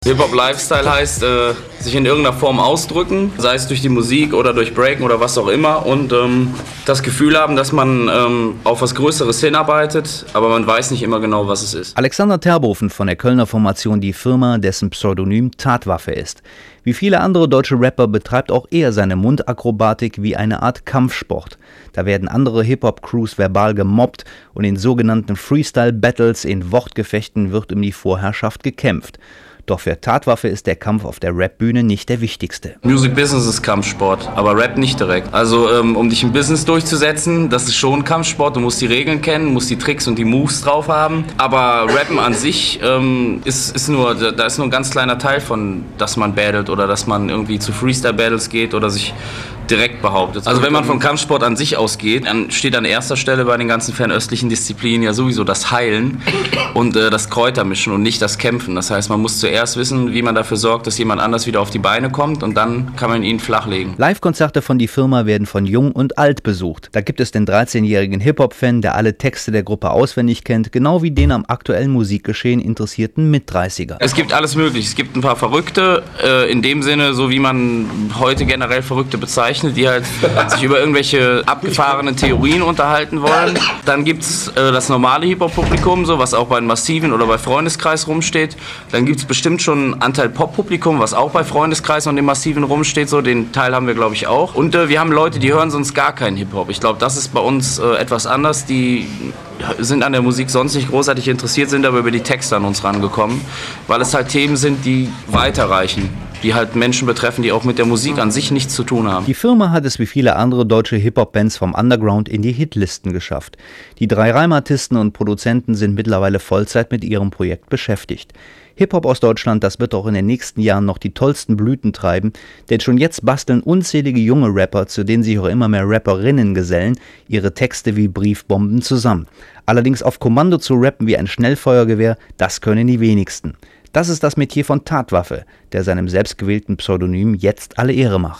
Hip-Hop-Lifestyle heißt, sich in irgendeiner Form ausdrücken, sei es durch die Musik oder durch Breaken oder was auch immer und das Gefühl haben, dass man auf was Größeres hinarbeitet, aber man weiß nicht immer genau, was es ist. Alexander Terboven von der Kölner Formation Die Firma, dessen Pseudonym Tatwaffe ist. Wie viele andere deutsche Rapper betreibt auch er seine Mundakrobatik wie eine Art Kampfsport. Da werden andere Hip-Hop-Crews verbal gemobbt und in sogenannten Freestyle-Battles, in Wortgefechten wird um die Vorherrschaft gekämpft. Doch für Tatwaffe ist der Kampf auf der Rap-Bühne nicht der wichtigste. Music Business ist Kampfsport, aber Rap nicht direkt. Also um dich im Business durchzusetzen, das ist schon Kampfsport. Du musst die Regeln kennen, musst die Tricks und die Moves drauf haben. Aber Rappen an sich da ist nur ein ganz kleiner Teil von, dass man battlet oder dass man irgendwie zu Freestyle-Battles geht oder sich direkt behauptet. Also wenn man von Kampfsport an sich ausgeht, dann steht an erster Stelle bei den ganzen fernöstlichen Disziplinen ja sowieso das Heilen und das Kräutermischen und nicht das Kämpfen. Das heißt, man muss zuerst wissen, wie man dafür sorgt, dass jemand anders wieder auf die Beine kommt und dann kann man ihn flachlegen. Live-Konzerte von Die Firma werden von Jung und Alt besucht. Da gibt es den 13-jährigen Hip-Hop-Fan, der alle Texte der Gruppe auswendig kennt, genau wie den am aktuellen Musikgeschehen interessierten Mit-30er. Es gibt alles möglich. Es gibt ein paar Verrückte, in dem Sinne, so wie man heute generell Verrückte bezeichnet, die halt sich über irgendwelche abgefahrenen Theorien unterhalten wollen. Dann gibt es das normale Hip-Hop-Publikum, so, was auch bei den Massiven oder bei Freundeskreis rumsteht. Dann gibt es bestimmt schon einen Anteil Pop-Publikum, was auch bei Freundeskreis und den Massiven rumsteht. So, den Teil haben wir, glaube ich, auch. Und wir haben Leute, die hören sonst gar keinen Hip-Hop. Ich glaube, das ist bei uns etwas anders. Die sind an der Musik sonst nicht großartig interessiert, sind aber über die Texte an uns rangekommen, weil es halt Themen sind, die weiterreichen, die halt Menschen betreffen, die auch mit der Musik an sich nichts zu tun haben. Die Firma hat es wie viele andere deutsche Hip-Hop-Bands vom Underground in die Hitlisten geschafft. Die 3 Reimartisten und Produzenten sind mittlerweile Vollzeit mit ihrem Projekt beschäftigt. Hip-Hop aus Deutschland, das wird auch in den nächsten Jahren noch die tollsten Blüten treiben, denn schon jetzt basteln unzählige junge Rapper, zu denen sich auch immer mehr Rapperinnen gesellen, ihre Texte wie Briefbomben zusammen. Allerdings auf Kommando zu rappen wie ein Schnellfeuergewehr, das können die wenigsten. Das ist das Metier von Tatwaffe, der seinem selbstgewählten Pseudonym jetzt alle Ehre macht.